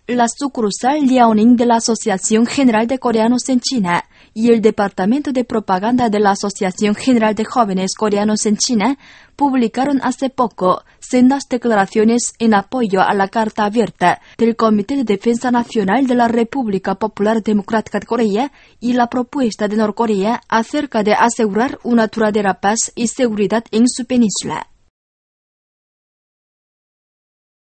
la sucursal Liaoning de la Asociación General de Coreanos en China y el Departamento de Propaganda de la Asociación General de Jóvenes Coreanos en China publicaron hace poco sendas declaraciones en apoyo a la Carta Abierta del Comité de Defensa Nacional de la República Popular Democrática de Corea y la propuesta de Norcorea acerca de asegurar una duradera paz y seguridad en su península.